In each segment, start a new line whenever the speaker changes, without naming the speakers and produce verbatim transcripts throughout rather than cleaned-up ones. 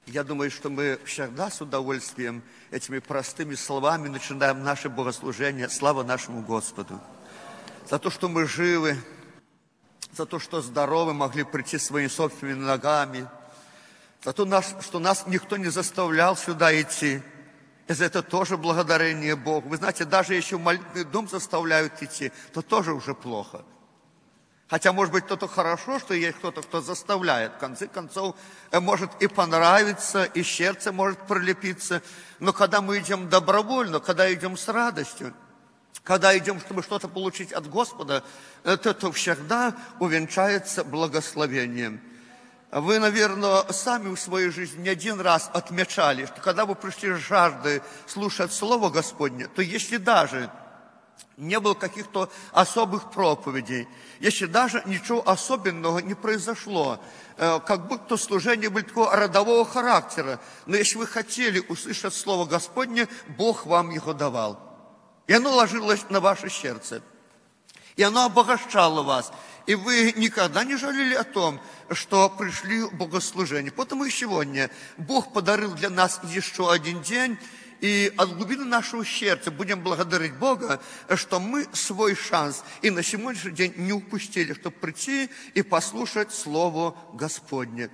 Я думаю, что мы всегда с удовольствием этими простыми словами начинаем наше богослужение. Слава нашему Господу. За то, что мы живы, за то, что здоровы, могли прийти своими собственными ногами, за то, что нас никто не заставлял сюда идти. И за это тоже благодарение Богу. Вы знаете, даже если в молитвенный дом заставляют идти, то тоже уже плохо. Хотя, может быть, кто-то хорошо, что есть кто-то, кто заставляет. В конце концов, может и понравиться, и сердце может прилепиться. Но когда мы идем добровольно, когда идем с радостью, когда идем, чтобы что-то получить от Господа, это, это всегда увенчается благословением. Вы, наверное, сами в своей жизни не один раз отмечали, что когда вы пришли с жаждой слушать Слово Господне, то если даже не было каких-то особых проповедей, если даже ничего особенного не произошло, как будто служение было такого родового характера, но если вы хотели услышать Слово Господне, Бог вам его давал. И оно ложилось на ваше сердце, и оно обогащало вас, и вы никогда не жалели о том, что пришли в богослужение. Потому и сегодня Бог подарил для нас еще один день, и от глубины нашего сердца будем благодарить Бога, что мы свой шанс и на сегодняшний день не упустили, чтобы прийти и послушать Слово Господне.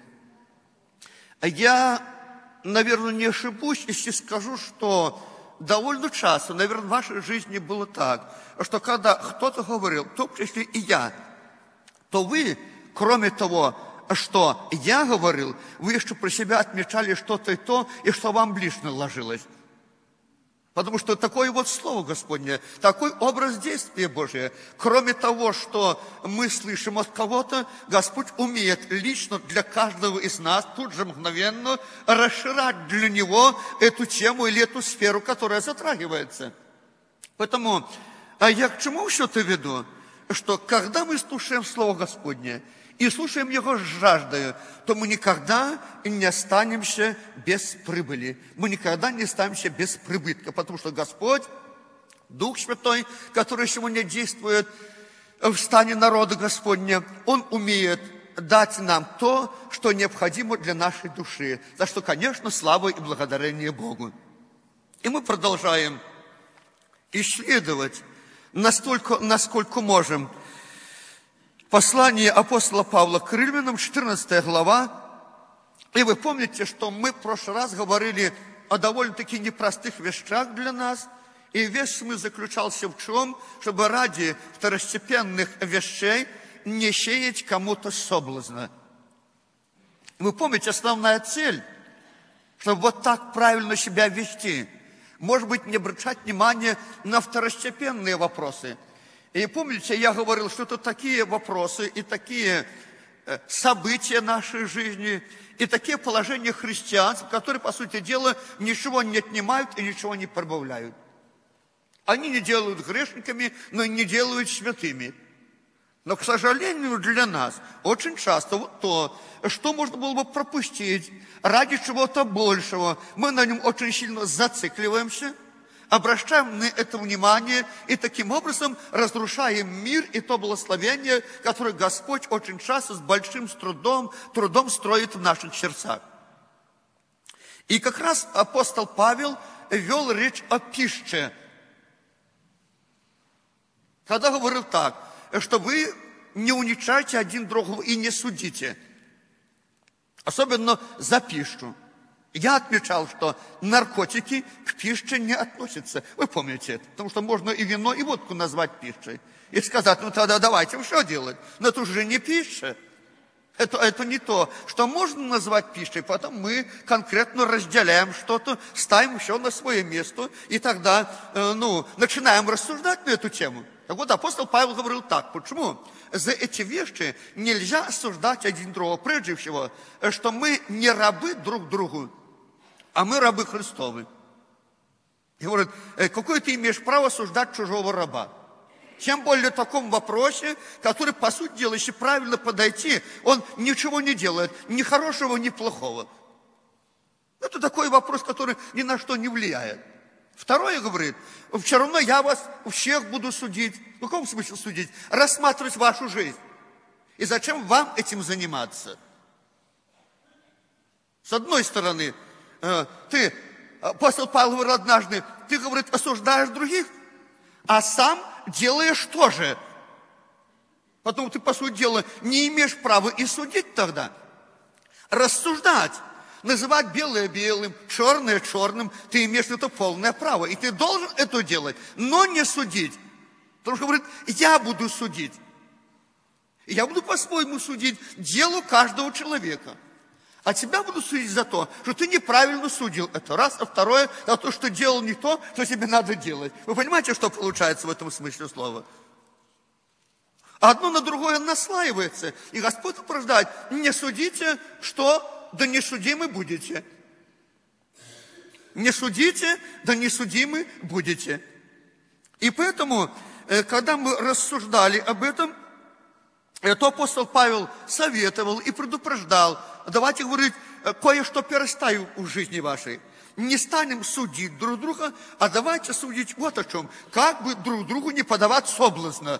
Я, наверное, не ошибусь, если скажу, что довольно часто, наверное, в вашей жизни было так, что когда кто-то говорил, в том числе и я, то вы, кроме того, что я говорил, вы еще про себя отмечали что-то и то, и что вам лично ложилось. Потому что такое вот Слово Господне, такой образ действия Божия. Кроме того, что мы слышим от кого-то, Господь умеет лично для каждого из нас тут же мгновенно расширять для него эту тему или эту сферу, которая затрагивается. Поэтому а я к чему все-то веду? Что когда мы слушаем Слово Господне и слушаем его с жаждою, то мы никогда не останемся без прибыли. Мы никогда не останемся без прибытка, потому что Господь, Дух Святой, который сегодня действует в стане народа Господня, Он умеет дать нам то, что необходимо для нашей души. За что, конечно, слава и благодарение Богу. И мы продолжаем исследовать настолько, насколько можем послание апостола Павла к Римлянам, четырнадцатая глава. И вы помните, что мы в прошлый раз говорили о довольно-таки непростых вещах для нас. И весь смысл заключался в чем? Чтобы ради второстепенных вещей не сеять кому-то соблазна. Вы помните, основная цель, чтобы вот так правильно себя вести. Может быть, не обращать внимания на второстепенные вопросы. И помните, я говорил, что это такие вопросы и такие события нашей жизни, и такие положения христианств, которые, по сути дела, ничего не отнимают и ничего не прибавляют. Они не делают грешниками, но и не делают святыми. Но, к сожалению, для нас очень часто вот то, что можно было бы пропустить ради чего-то большего, мы на нем очень сильно зацикливаемся, обращаем на это внимание и таким образом разрушаем мир и то благословение, которое Господь очень часто с большим трудом, трудом строит в наших сердцах. И как раз апостол Павел вел речь о пище, когда говорил так, что вы не уничтожайте один другого и не судите, особенно за пищу. Я отмечал, что наркотики к пище не относятся. Вы помните это, потому что можно и вино, и водку назвать пищей. И сказать, ну тогда давайте что делать? Но это уже не пища. Это, это не то, что можно назвать пищей, потом мы конкретно разделяем что-то, ставим все на свое место, и тогда э, ну, начинаем рассуждать на эту тему. Так вот, апостол Павел говорил так. Почему? За эти вещи нельзя осуждать один другого. Прежде всего, что мы не рабы друг другу, а мы рабы Христовы. И говорит, какое ты имеешь право осуждать чужого раба? Тем более в таком вопросе, который, по сути дела, если правильно подойти, он ничего не делает, ни хорошего, ни плохого. Это такой вопрос, который ни на что не влияет. Второе, говорит, все равно я вас всех буду судить. В каком смысле судить? Рассматривать вашу жизнь. И зачем вам этим заниматься? С одной стороны, ты, апостол Павел говорил однажды, ты, говорит, осуждаешь других, а сам делаешь то же. Потом ты, по сути дела, не имеешь права и судить тогда. Рассуждать, называть белое белым, черное черным, ты имеешь на это полное право. И ты должен это делать, но не судить. Потому что, говорит, я буду судить. Я буду по-своему судить делу каждого человека. А тебя буду судить за то, что ты неправильно судил. Это раз. А второе, за то, что делал не то, что тебе надо делать. Вы понимаете, что получается в этом смысле слова? Одно на другое наслаивается. И Господь упреждает: не судите, что да не судимы будете. Не судите, да не судимы будете. И поэтому, когда мы рассуждали об этом, то апостол Павел советовал и предупреждал: давайте, говорить, кое-что переставим в жизни вашей. Не станем судить друг друга, а давайте судить вот о чем. Как бы друг другу не подавать соблазна.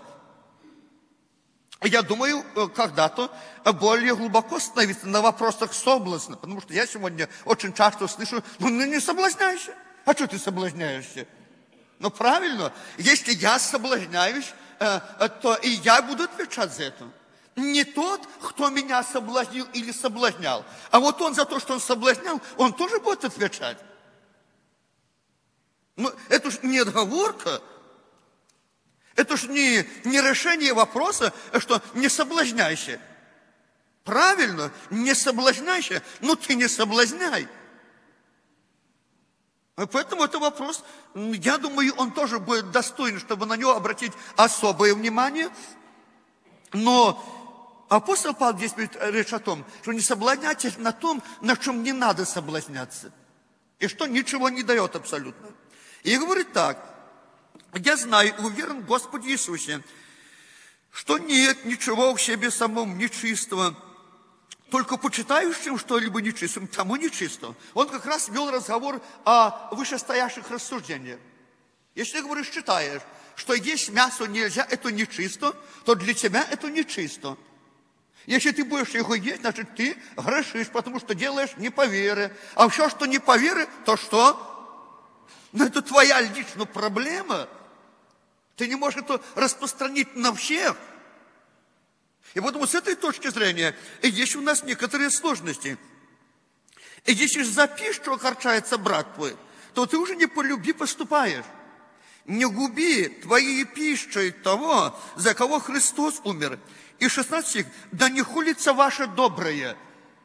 Я думаю, когда-то более глубоко становиться на вопросах соблазна. Потому что я сегодня очень часто слышу: ну не соблазняйся. А что ты соблазняешься? Ну правильно, если я соблазняюсь, то и я буду отвечать за это. Не тот, кто меня соблазнил или соблазнял, а вот он за то, что он соблазнял, он тоже будет отвечать. Ну, это ж не отговорка, это ж не, не решение вопроса, что не соблазняйся. Правильно, не соблазняйся, но ты не соблазняй. Поэтому это вопрос, я думаю, он тоже будет достоин, чтобы на него обратить особое внимание. Но апостол Павел здесь говорит речь о том, что не соблазняйтесь на том, на чем не надо соблазняться. И что ничего не дает абсолютно. И говорит так: я знаю и уверен в Господе Иисусе, что нет ничего в себе самом нечистого, только почитающим что-либо нечистым, тому нечисто. Он как раз вел разговор о вышестоящих рассуждениях. Если, говоришь, считаешь, что есть мясо нельзя, это нечисто, то для тебя это нечисто. Если ты будешь его есть, значит, ты грешишь, потому что делаешь не по вере. А все, что не по вере, то что? Ну, это твоя личная проблема. Ты не можешь это распространить на всех. И поэтому с этой точки зрения есть у нас некоторые сложности. И если за пищу огорчается брат твой, то ты уже не по любви поступаешь. Не губи твоей пищей того, за кого Христос умер. И шестнадцатый стих: да не хулится ваше доброе.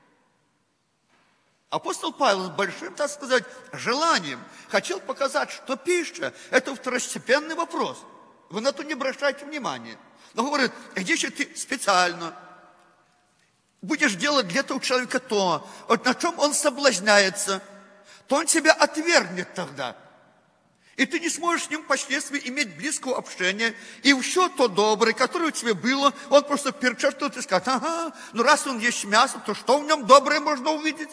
Апостол Павел с большим, так сказать, желанием хотел показать, что пища – это второстепенный вопрос. Вы на это не обращайте внимания. Но говорит, если ты специально будешь делать для этого человека то, вот на чем он соблазняется, то он тебя отвергнет тогда. И ты не сможешь с ним впоследствии иметь близкого общения. И все то доброе, которое у тебя было, он просто перечеркнет и скажет: ага, ну раз он есть мясо, то что в нем доброе можно увидеть?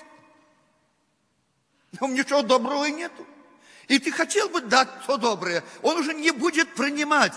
В нем ничего доброго и нету. И ты хотел бы дать то доброе, он уже не будет принимать.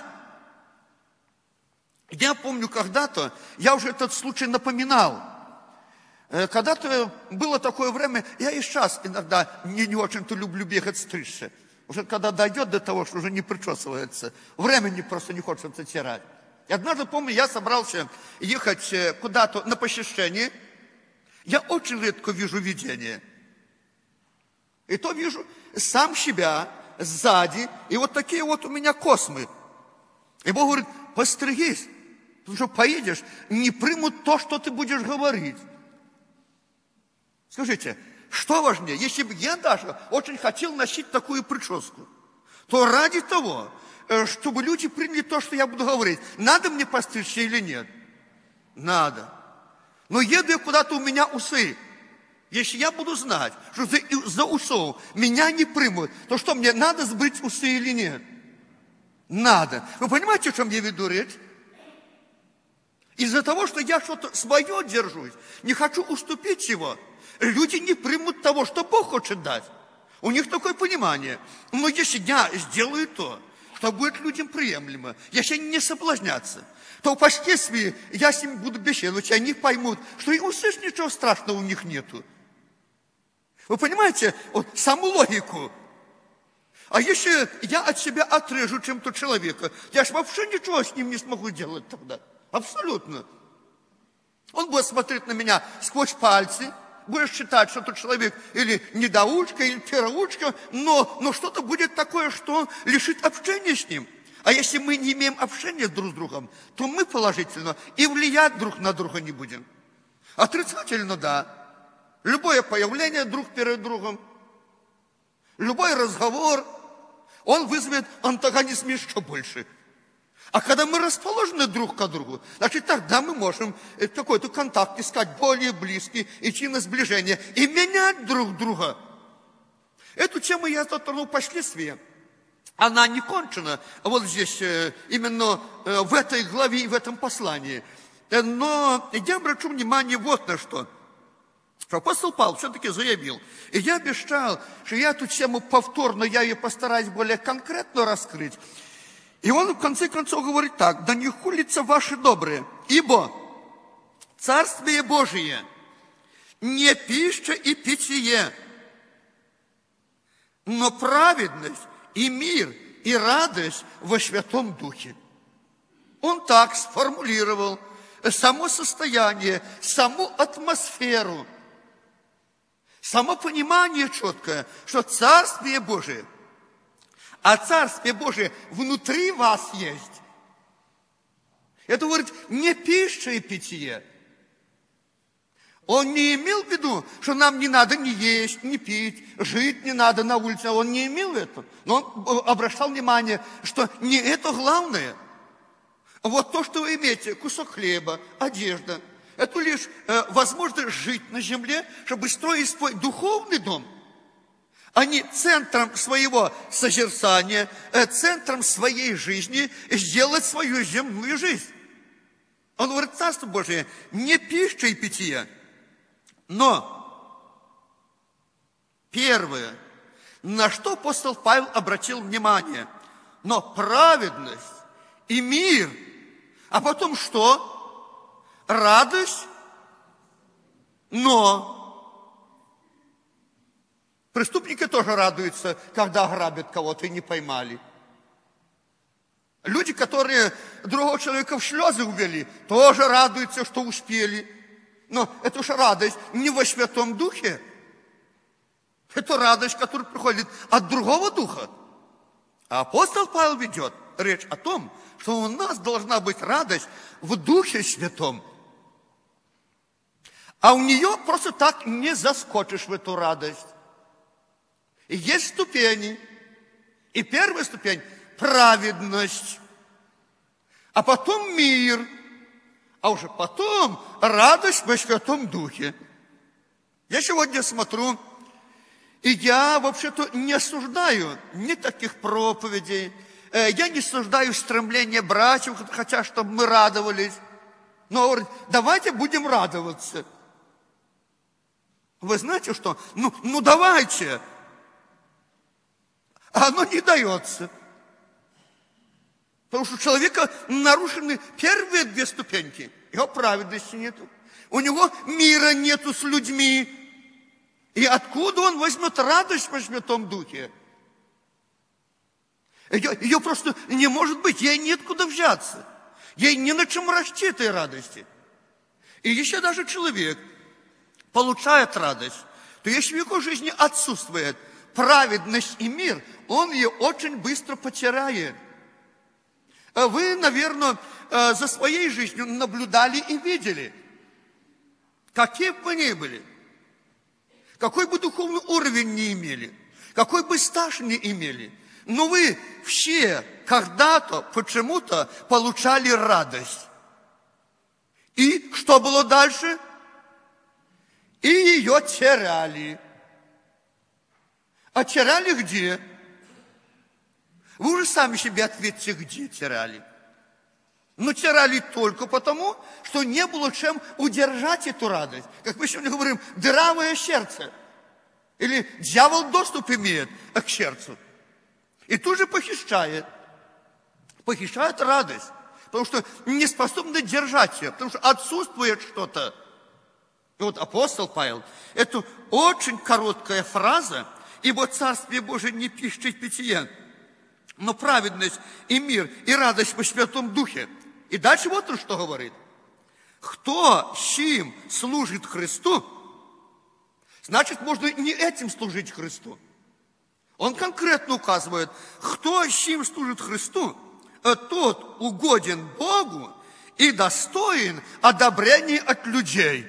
Я помню, когда-то, я уже этот случай напоминал. Когда-то было такое время, я и сейчас иногда не, не очень-то люблю бегать стричься. Уже когда дойдет до того, что уже не причесывается, времени просто не хочется терять. И однажды, помню, я собрался ехать куда-то на посещение. Я очень редко вижу видение. И то вижу сам себя сзади, и вот такие вот у меня космы. И Бог говорит: постригись, потому что поедешь, не примут то, что ты будешь говорить. Скажите, что важнее? Если бы я даже очень хотел носить такую прическу, то ради того, чтобы люди приняли то, что я буду говорить, надо мне постричься или нет? Надо. Но еду я куда-то, у меня усы. Если я буду знать, что за, за усов меня не примут, то что, мне надо сбрить усы или нет? Надо. Вы понимаете, о чем я веду речь? Из-за того, что я что-то свое держусь, не хочу уступить его, люди не примут того, что Бог хочет дать. У них такое понимание. Но если я сделаю то, что будет людям приемлемо, если они не соблазнятся, то впоследствии я с ними буду беседовать, и они поймут, что и усы ничего страшного у них нету. Вы понимаете вот саму логику? А если я от себя отрежу чем-то человека, я же вообще ничего с ним не смогу делать тогда. Абсолютно. Он будет смотреть на меня сквозь пальцы, будет считать, что этот человек или недоучка, или переучка, но, но что-то будет такое, что лишит общения с ним. А если мы не имеем общения друг с другом, то мы положительно и влиять друг на друга не будем. Отрицательно, да. Любое появление друг перед другом, любой разговор, он вызовет антагонизм еще больше. А когда мы расположены друг к другу, значит, тогда мы можем какой-то контакт искать более близкий, идти на сближение и менять друг друга. Эту тему я затронул впоследствии. Она не кончена вот здесь, именно в этой главе и в этом послании. Но я обращу внимание вот на что. Что апостол Павел все-таки заявил. И я обещал, что я эту тему повторно, я ее постараюсь более конкретно раскрыть. И он в конце концов говорит так: да не хулится ваши добрые, ибо Царствие Божие не пища и питье, но праведность и мир и радость во Святом Духе. Он так сформулировал само состояние, саму атмосферу, само понимание четкое, что Царствие Божие, а Царствие Божие внутри вас есть. Это говорит не пища и питье. Он не имел в виду, что нам не надо ни есть, ни пить, жить не надо на улице. Он не имел этого. Но он обращал внимание, что не это главное. Вот то, что вы имеете, кусок хлеба, одежда, это лишь э, возможность жить на земле, чтобы строить свой духовный дом, а не центром своего созерцания, э, центром своей жизни сделать свою земную жизнь. Он говорит, Царство Божие не пища и питье, но первое, на что апостол Павел обратил внимание, но праведность и мир, а потом что? Радость, но преступники тоже радуются, когда ограбят кого-то и не поймали. Люди, которые другого человека в слезы увели, тоже радуются, что успели. Но это же радость не во Святом Духе. Это радость, которая приходит от другого духа. А апостол Павел ведет речь о том, что у нас должна быть радость в Духе Святом. А у нее просто так не заскочишь в эту радость. И есть ступени. И первая ступень – праведность. А потом мир. А уже потом радость во Святом Духе. Я сегодня смотрю, и я вообще-то не осуждаю ни таких проповедей. Я не осуждаю стремление братьев, хотя чтобы мы радовались. Но говорит, давайте будем радоваться. Вы знаете что? Ну, ну давайте. А оно не дается. Потому что у человека нарушены первые две ступеньки. Его праведности нету. У него мира нету с людьми. И откуда он возьмет радость во Святом Духе? Ее, ее просто не может быть. Ей нет куда взяться. Ей не на чем расти этой радости. И если даже человек получает радость, то если в его жизни отсутствует праведность и мир, он ее очень быстро потеряет. Вы, наверное, за своей жизнью наблюдали и видели, какие бы вы ни были, какой бы духовный уровень ни имели, какой бы стаж ни имели, но вы все когда-то, почему-то получали радость. И что было дальше? И ее теряли. А теряли где? Вы уже сами себе ответьте, где теряли. Но теряли только потому, что не было чем удержать эту радость. Как мы сегодня говорим, дыравое сердце. Или дьявол доступ имеет к сердцу. И тут же похищает. Похищает радость. Потому что не способны держать ее. Потому что отсутствует что-то. И вот апостол Павел, это очень короткая фраза, ибо Царствие Божие не пища и питье, но праведность и мир, и радость по Святом Духе. И дальше вот он что говорит. Кто чьим служит Христу, значит, можно не этим служить Христу. Он конкретно указывает, кто чьим служит Христу, тот угоден Богу и достоин одобрения от людей.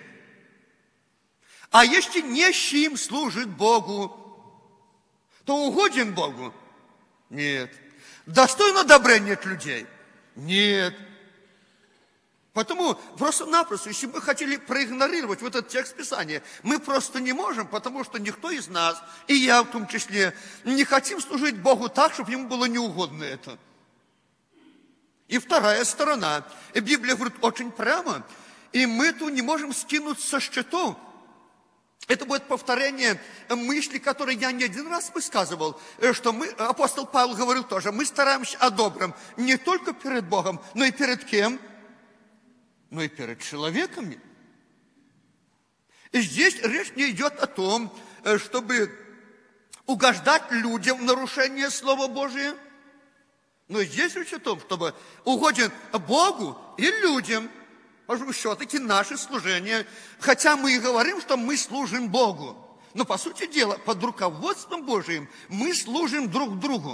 А если не чьим служит Богу, то угоден Богу? Нет. Достоин одобрения от людей? Нет. Потому просто-напросто, если мы хотели проигнорировать вот этот текст Писания, мы просто не можем, потому что никто из нас, и я в том числе, не хотим служить Богу так, чтобы ему было неугодно это. И вторая сторона. Библия говорит очень прямо, и мы тут не можем скинуть со счетов. Это будет повторение мысли, которые я не один раз высказывал, что мы, апостол Павел говорил тоже, мы стараемся о добром не только перед Богом, но и перед кем? Но и перед человеками. И здесь речь не идет о том, чтобы угождать людям в нарушение Слова Божия, но здесь речь о том, чтобы угоден Богу и людям. Может быть, все-таки наше служение, хотя мы и говорим, что мы служим Богу, но, по сути дела, под руководством Божиим мы служим друг другу.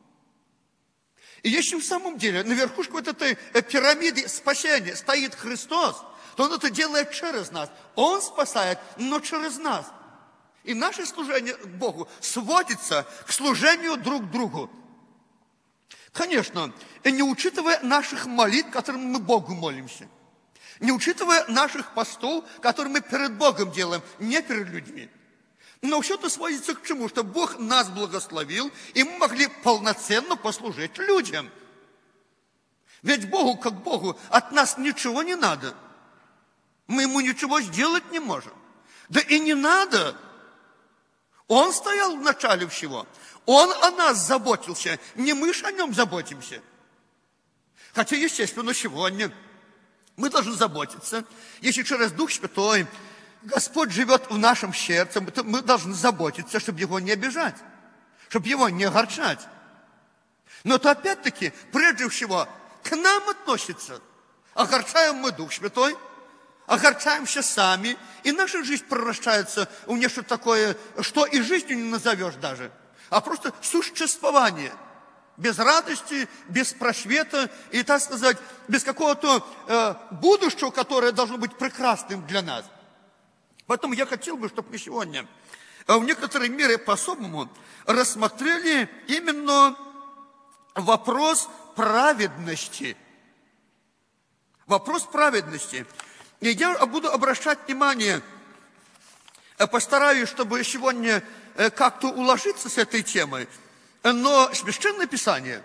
И если в самом деле на верхушке вот этой пирамиды спасения стоит Христос, то Он это делает через нас. Он спасает, но через нас. И наше служение к Богу сводится к служению друг другу. Конечно, не учитывая наших молитв, которым мы Богу молимся. Не учитывая наших постов, которые мы перед Богом делаем, не перед людьми. Но все это сводится к чему? Что Бог нас благословил, и мы могли полноценно послужить людям. Ведь Богу, как Богу, от нас ничего не надо. Мы Ему ничего сделать не можем. Да и не надо. Он стоял в начале всего. Он о нас заботился. Не мы же о Нем заботимся. Хотя, естественно, сегодня мы должны заботиться. Если через Дух Святой Господь живет в нашем сердце, то мы должны заботиться, чтобы Его не обижать, чтобы Его не огорчать. Но то опять-таки, прежде всего, к нам относится. Огорчаем мы Дух Святой, огорчаемся сами, и наша жизнь превращается в нечто такое, что и жизнью не назовешь даже, а просто существование. Без радости, без просвета и, так сказать, без какого-то э, будущего, которое должно быть прекрасным для нас. Поэтому я хотел бы, чтобы мы сегодня в некоторой мере по-особому рассмотрели именно вопрос праведности. Вопрос праведности. И я буду обращать внимание, постараюсь, чтобы сегодня как-то уложиться с этой темой, но Священное Писание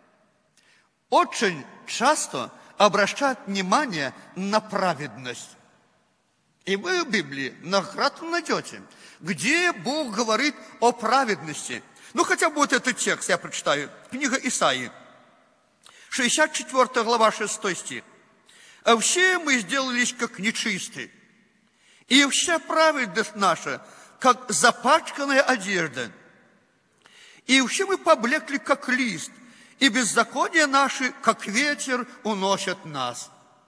очень часто обращает внимание на праведность. И вы в Библии многократно найдете, где Бог говорит о праведности. Ну, хотя бы вот этот текст я прочитаю. Книга Исаии, шестьдесят четвёртая глава, шестой стих. «А все мы сделались, как нечистые, и вся праведность наша, как запачканная одежда. И все мы поблекли, как лист, и беззакония наши, как ветер, уносят нас».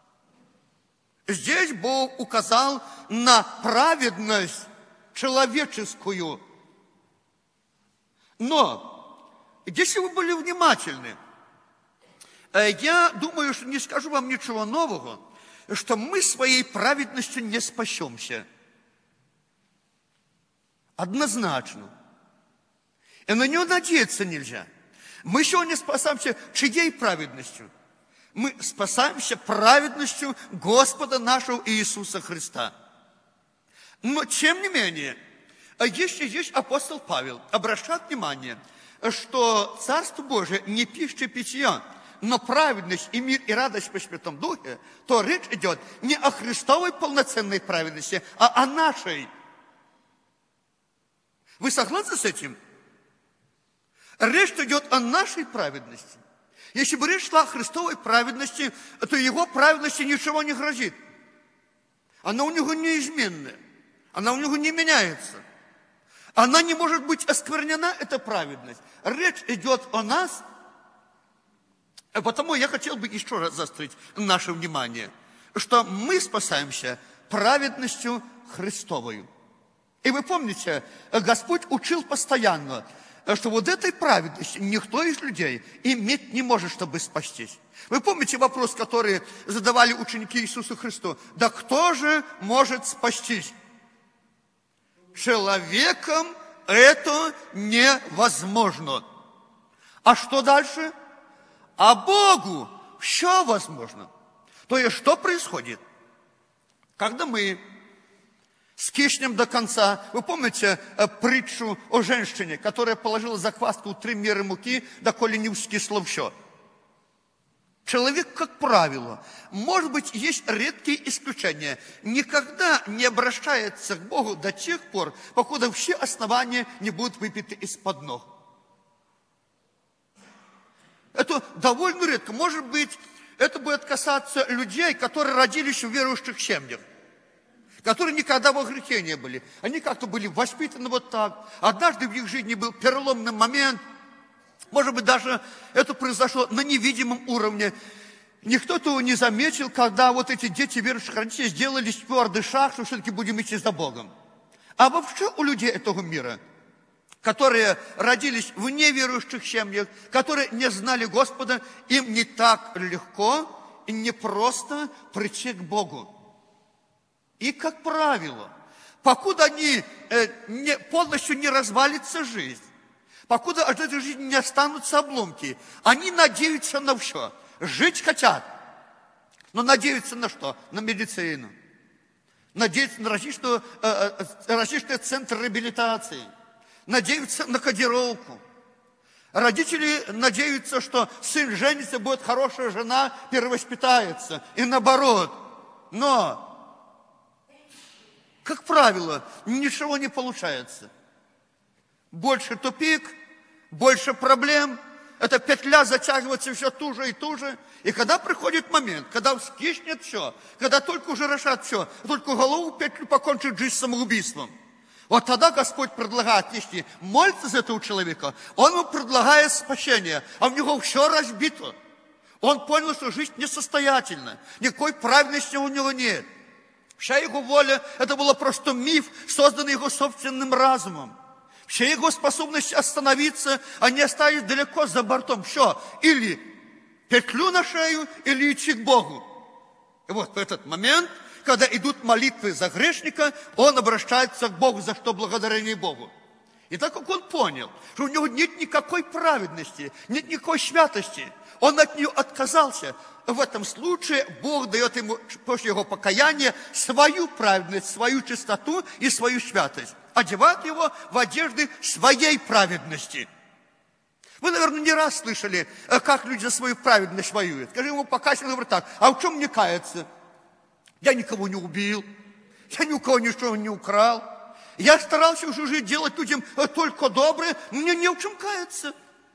Здесь Бог указал на праведность человеческую. Но, если вы были внимательны, я думаю, что не скажу вам ничего нового, что мы своей праведностью не спасемся. Однозначно. И на нее надеяться нельзя. Мы сегодня спасаемся чьей праведностью? Мы спасаемся праведностью Господа нашего Иисуса Христа. Но, тем не менее, если здесь апостол Павел обращает внимание, что Царство Божие не пища и питье, но праведность и мир и радость по Святом Духе, то речь идет не о Христовой полноценной праведности, а о нашей. Вы согласны с этим? Речь идет о нашей праведности. Если бы речь шла о Христовой праведности, то Его праведности ничего не грозит. Она у него неизменная. Она у него не меняется. Она не может быть осквернена, эта праведность. Речь идет о нас. А потому я хотел бы еще раз заострить наше внимание, что мы спасаемся праведностью Христовою. И вы помните, Господь учил постоянно, что вот этой праведности никто из людей иметь не может, чтобы спастись. Вы помните вопрос, который задавали ученики Иисуса Христа? Да кто же может спастись? Человеком это невозможно. А что дальше? А Богу все возможно. То есть, что происходит? Когда мы скиснем до конца, вы помните э, притчу о женщине, которая положила закваску в три меры муки, доколе не вскисло все. Человек, как правило, может быть, есть редкие исключения, никогда не обращается к Богу до тех пор, покуда все основания не будут выпиты из-под ног. Это довольно редко. Может быть, это будет касаться людей, которые родились в верующих семьях, которые никогда во грехе не были. Они как-то были воспитаны вот так. Однажды в их жизни был переломный момент. Может быть, даже это произошло на невидимом уровне. Никто этого не заметил, когда вот эти дети верующих родителей сделали твердый шаг, что все-таки будем идти за Богом. А вообще у людей этого мира, которые родились в неверующих семьях, которые не знали Господа, им не так легко и не просто прийти к Богу. И, как правило, покуда они э, не, полностью не развалится жизнь, покуда от этой жизни не останутся обломки, они надеются на все. Жить хотят, но надеются на что? На медицину. Надеются на различные, э, различные центры реабилитации. Надеются на кодировку. Родители надеются, что сын женится, будет хорошая жена, перевоспитается. И наоборот. Но, как правило, ничего не получается. Больше тупик, больше проблем. Эта петля затягивается все туже и туже. И когда приходит момент, когда вскиснет все, когда только уже решат все, только голову петлю покончит жизнь самоубийством, вот тогда Господь предлагает, если молится за этого человека, Он ему предлагает спасение, а у него все разбито. Он понял, что жизнь несостоятельна, никакой праведности у него нет. Вся его воля, это было просто миф, созданный его собственным разумом. Все его способности остановиться, они остались далеко за бортом. Все, или петлю на шею, или идти к Богу. И вот в этот момент, когда идут молитвы за грешника, он обращается к Богу, за что благодарение Богу. И так как он понял, что у него нет никакой праведности, нет никакой святости, он от нее отказался. В этом случае Бог дает ему после его покаяния свою праведность, свою чистоту и свою святость. Одевает его в одежды своей праведности. Вы, наверное, не раз слышали, как люди за свою праведность воюют. Скажи ему, покайся, он говорит так: а в чем мне каяться? Я никого не убил, я ни у кого ничего не украл. Я старался всю жизнь делать людям только доброе, мне не в чем каяться.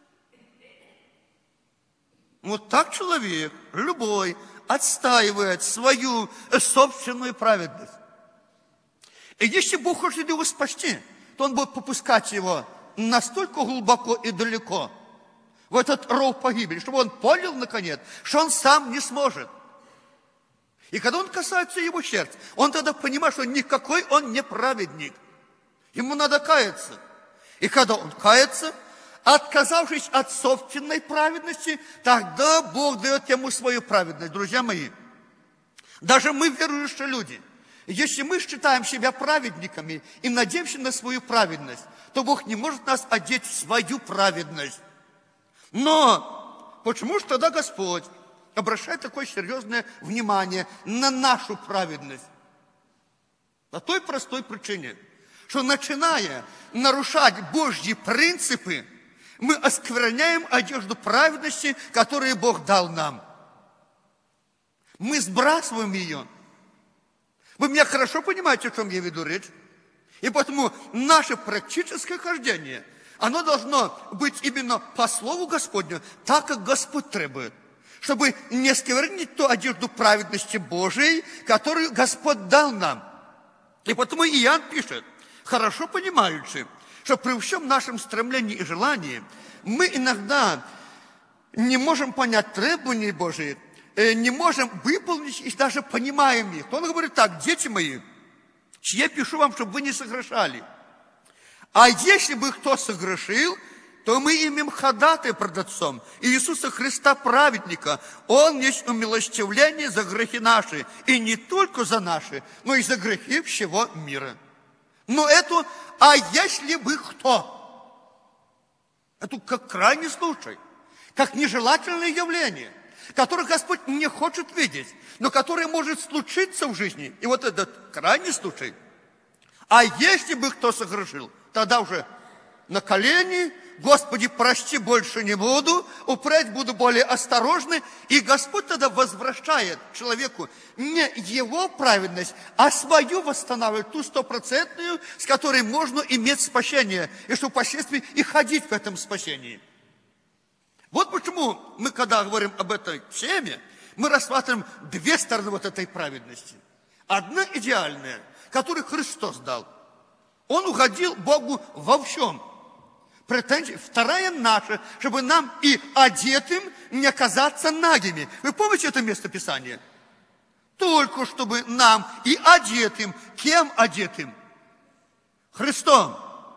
Вот так человек, любой, отстаивает свою собственную праведность. И если Бог хочет его спасти, то Он будет попускать его настолько глубоко и далеко в этот ров погибели, чтобы он понял, наконец, что он сам не сможет. И когда он касается его сердца, он тогда понимает, что никакой он не праведник. Ему надо каяться. И когда он кается, отказавшись от собственной праведности, тогда Бог дает ему свою праведность. Друзья мои, даже мы, верующие люди, если мы считаем себя праведниками и надеемся на свою праведность, то Бог не может нас одеть в свою праведность. Но почему же тогда Господь обращает такое серьезное внимание на нашу праведность? По той простой причине, что, начиная нарушать Божьи принципы, мы оскверняем одежду праведности, которую Бог дал нам. Мы сбрасываем ее. Вы меня хорошо понимаете, о чем я веду речь? И поэтому наше практическое хождение, оно должно быть именно по Слову Господню, так, как Господь требует. чтобы не сквернить ту одежду праведности Божией, которую Господь дал нам. И потому Иоанн пишет, хорошо понимаючи, что при всем нашем стремлении и желании мы иногда не можем понять требования Божьи, не можем выполнить и даже понимаем их. Он говорит так: дети мои, я пишу вам, чтобы вы не согрешали. А если бы кто согрешил, то мы имеем ходатая пред Отцом, Иисуса Христа праведника. Он есть умилостивление за грехи наши, и не только за наши, но и за грехи всего мира. Но это, а если бы кто? Это как крайний случай, как нежелательное явление, которое Господь не хочет видеть, но которое может случиться в жизни. И вот этот крайний случай. А если бы кто согрешил, тогда уже на колени: Господи, прости, больше не буду, упредь буду более осторожный. И Господь тогда возвращает человеку не его праведность, а свою восстанавливает, ту стопроцентную, с которой можно иметь спасение, и что впоследствии и ходить в этом спасении. Вот почему мы, когда говорим об этой теме, мы рассматриваем две стороны вот этой праведности. Одна идеальная, которую Христос дал. Он угодил Богу во всем. Претензия. Вторая наша, чтобы нам и одетым не оказаться нагими. Вы помните это место Писания? Только чтобы нам и одетым. Кем одетым? Христом.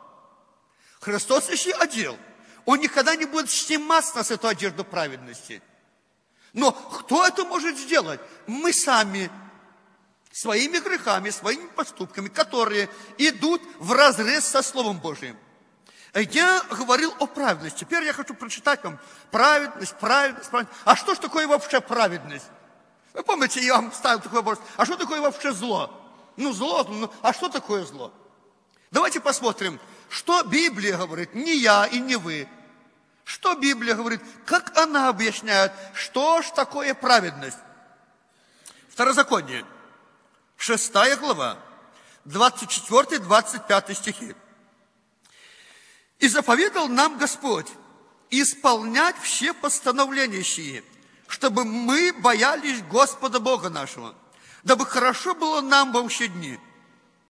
Христос еще одел. Он никогда не будет снимать с нас эту одежду праведности. Но кто это может сделать? Мы сами. Своими грехами, своими поступками, которые идут вразрез со Словом Божиим. Я говорил о праведности. Теперь я хочу прочитать вам праведность, праведность, праведность. А что ж такое вообще праведность? Вы помните, я вам ставил такой вопрос. А что такое вообще зло? Ну, зло, ну, а что такое зло? Давайте посмотрим, что Библия говорит, не я и не вы. Что Библия говорит, как она объясняет, что ж такое праведность? Второзаконие, шестая глава, двадцать четвёртый двадцать пятый стихи. «И заповедал нам Господь исполнять все постановления сии, чтобы мы боялись Господа Бога нашего, дабы хорошо было нам во все дни.